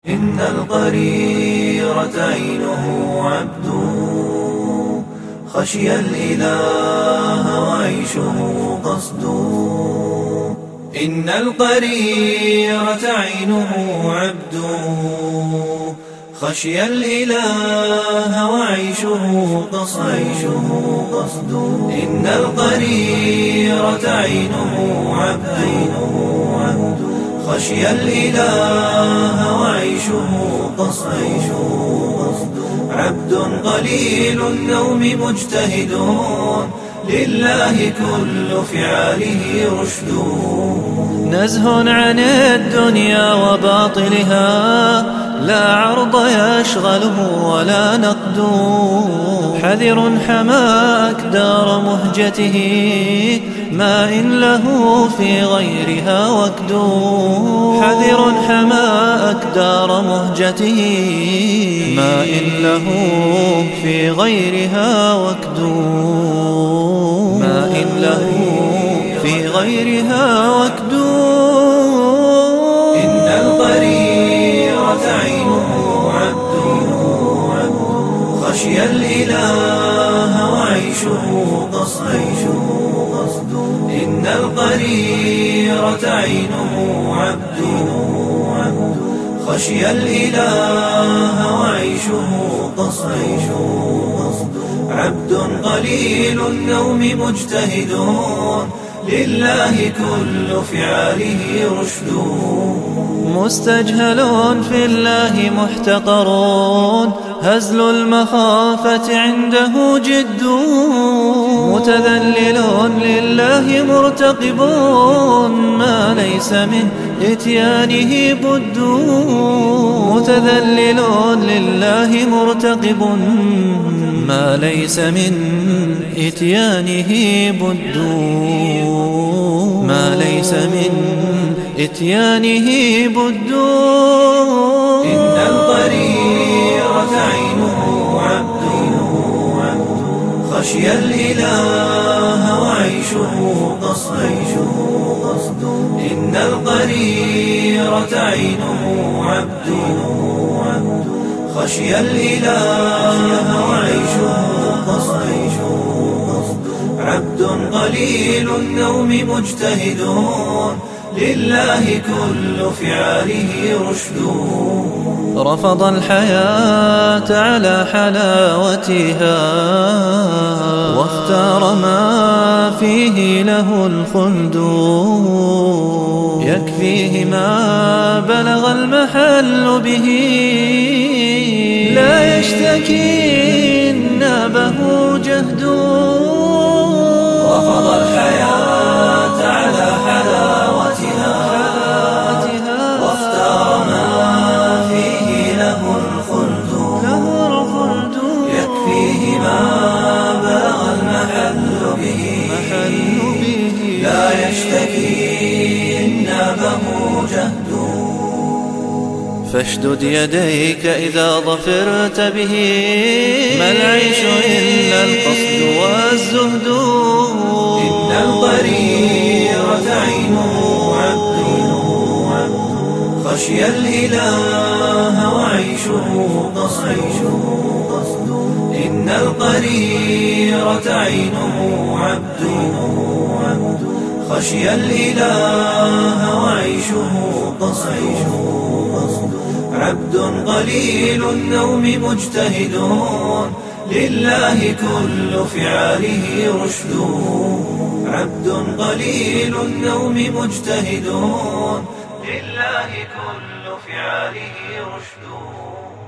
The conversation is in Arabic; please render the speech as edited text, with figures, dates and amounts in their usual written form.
إن القريرة عينه عبد خشي الإله وعيشه قصد. إن القريرة عينه عبد خشي الإله وعيشه قصد. إن القريرة عينه عبد خشي الإله وعيشه قصد. عبد قليل النوم مجتهد لله كل فعاله رشد. نزه عن الدنيا وباطلها لا عرض يشغله ولا نقد. حذر حماك دار مهجته ما إن له في غيرها وكد. حذر حماك دار مهجته ما إن له في غيرها وكد. ما إن له في غيرها وكد. إن القريرة عينه عبد خشي الإله وعيشه قصد. إن القريرة عينه عبد خشي الإله وعيشه قصد. عبد قليل النوم مجتهد لله كل فعاله رشد. مستجهل في الله محتقر هزل المخافة عنده جد. متذلل لله مرتقب ما ليس من إتيانه بد. متذلل لله مرتقب ما ليس من إتيانه بد. ما ليس من إتيانه بد. إن القريرة عينه عبد خشي الإله وعيشه قصد. إن القريرة عينه عبد خشي الإله وعيشه قصد. عبد قليل النوم مجتهد لله كل فعاله رشد. رفض الحياة على حلاوتها واختار ما فيه له الخلد. يكفيه ما بلغ المحل به لا يشتكي نابه جهد. رفض الحياة على حلاوتها واختار ما فيه له الخلد. يكفيه ما بلغ المحل به لا يشتكي نابه جهد. فاشدد يديك إذا ظفرت به ما العيش إلا القصد والزهد. إن القريرة عينه عبد خشي الإله وعيشه قصد. إن القريرة عينه عبد خشي الإله وعيشه قصد. عبد قليل النوم مجتهد لله كل فعاله رشد. عبد قليل النوم مجتهد لله كل فعاله رشد.